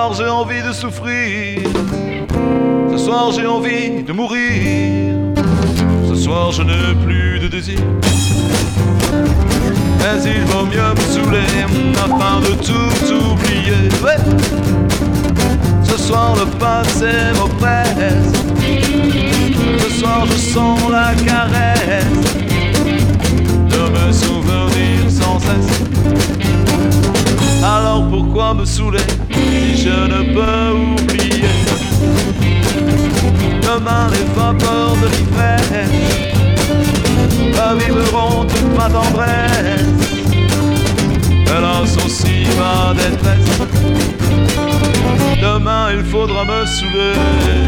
soir j'ai envie de souffrir. Ce soir j'ai envie de mourir. Ce soir je n'ai plus de désir. Mais il vaut mieux me saouler afin de tout oublier. Ouais. Ce soir le passé m'oppresse. Ce soir je sens la caresse de me souvenir sans cesse. Alors pourquoi me saouler si je ne peux oublier? Demain les vapeurs de l'ivresse raviveront toute ma tendresse. Hélas aussi ma détresse. Demain il faudra me saouler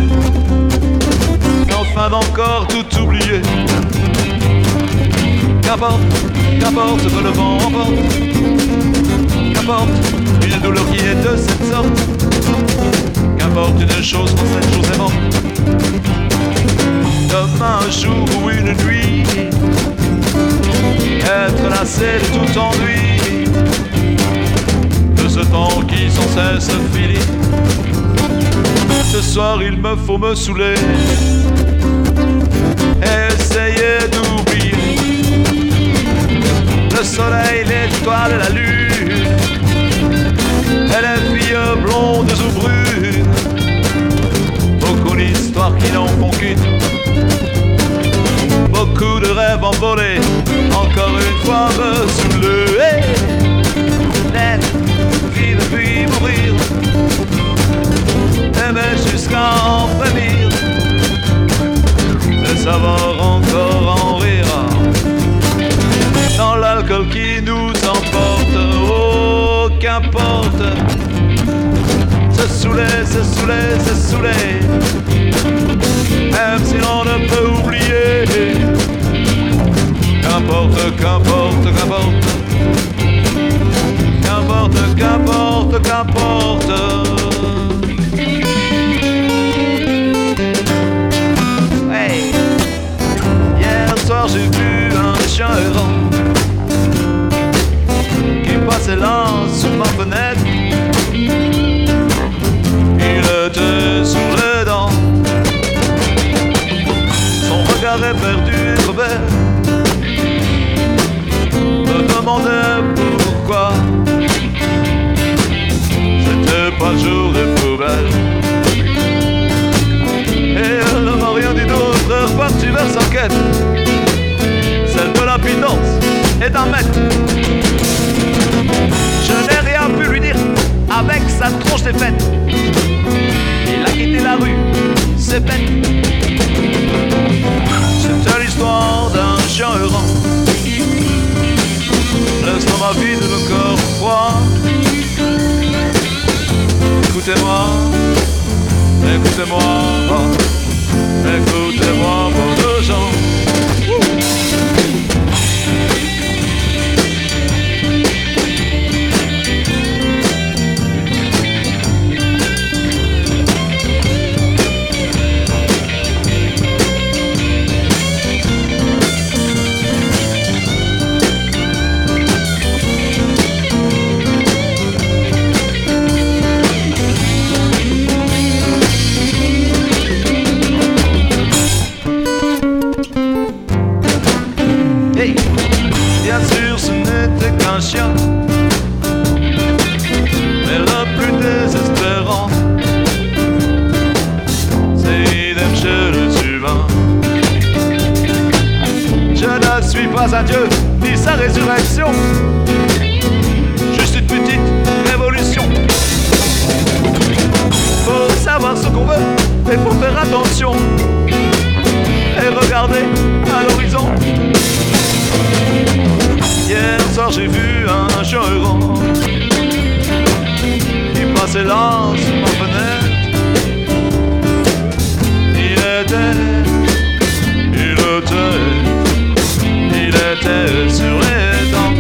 afin d'encore tout oublier. Qu'importe, qu'importe ce que le vent emporte. Qu'importe une douleur qui est de cette sorte. Qu'importe une chose quand cette chose est morte. Demain un jour ou une nuit, être lassé de tout ennui, de ce temps qui sans cesse finit. Ce soir il me faut me saouler, essayer d'oublier le soleil, l'étoile et la lune, et les filles blondes ou brunes. Beaucoup d'histoires qui n'en font qu'une. Beaucoup de rêves envolés, encore une fois me saouler. Naître, vivre puis mourir, aimer jusqu'à en frémir, et savoir encore en rire. Dans l'alcool qui nous emporte, oh qu'importe. Se saouler, se saouler, se saouler, même si l'on ne peut oublier. Qu'importe, qu'importe, qu'importe. Qu'importe, qu'importe, qu'importe. Hey. Hier soir j'ai vu un chien errant qui passait là sous ma fenêtre. Il était sur les dents, son regard éperdu et revers me demandait pourquoi c'était pas jour et poubelle. Et elle ne m'a rien dit d'autre, est reparti vers sa quête, celle de la pitance et d'un maître. Je n'ai rien pu lui dire, avec sa tronche défaite. Il a quitté la rue, c'est bête. C'était l'histoire d'un chien errant, l'estomac vide, le corps froid. Écoutez-moi, écoutez-moi, écoutez-moi, pauvres gens. Bien sûr ce n'était qu'un chien, mais le plus désespérant, c'est idem chez le humain. Je ne suis pas un dieu, ni sa résurrection, juste une petite révolution. Faut savoir ce qu'on veut, et faut faire attention, et regarder à l'horizon. Hier soir j'ai vu un chien errant qui passait là sous ma fenêtre. Il était sur les dents.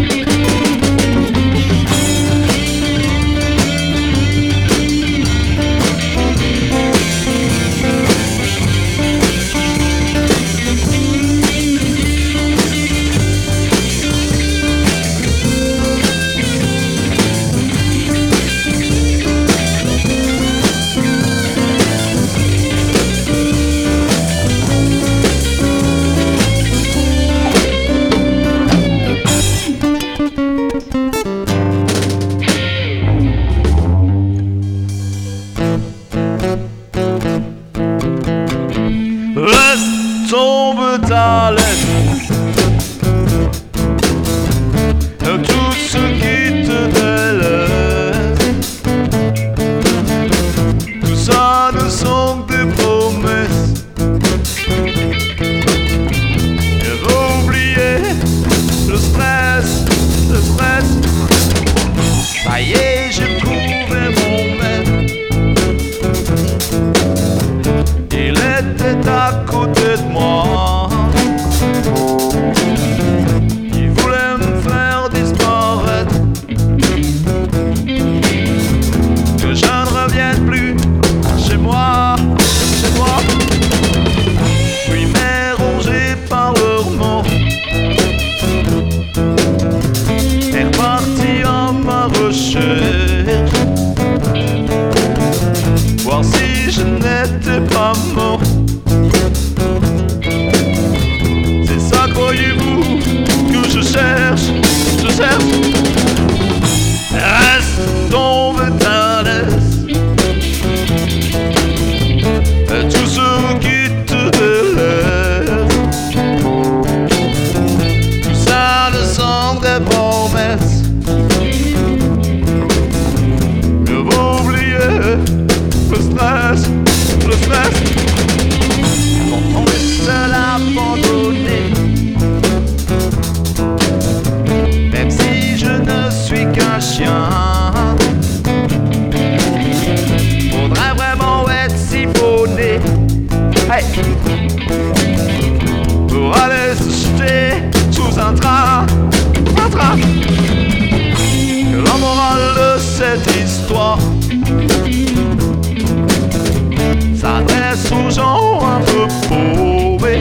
s'adresse aux gens un peu paumés.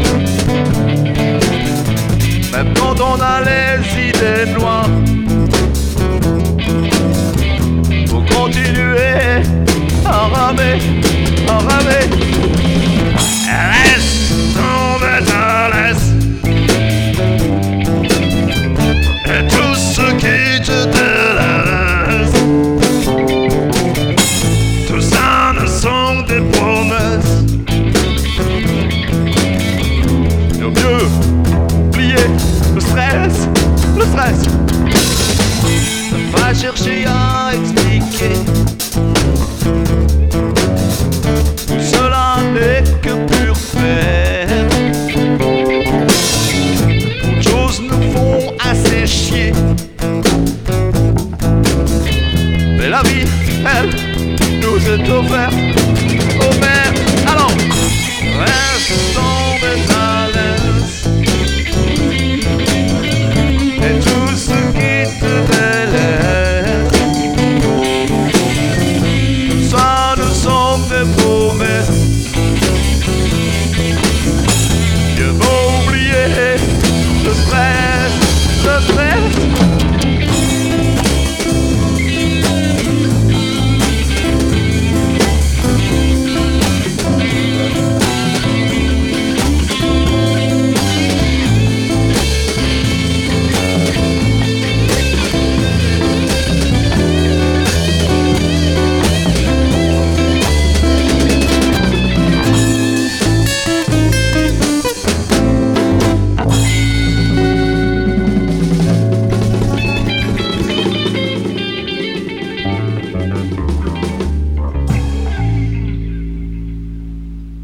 Même quand on a les idées noires, faut continuer à ramer, à ramer. Laisse tomber ta laisse et tout ce qui te délaisse. Tout ça ne sont des promesses. Mieux oublier le stress, le stress. Ne pas chercher à expliquer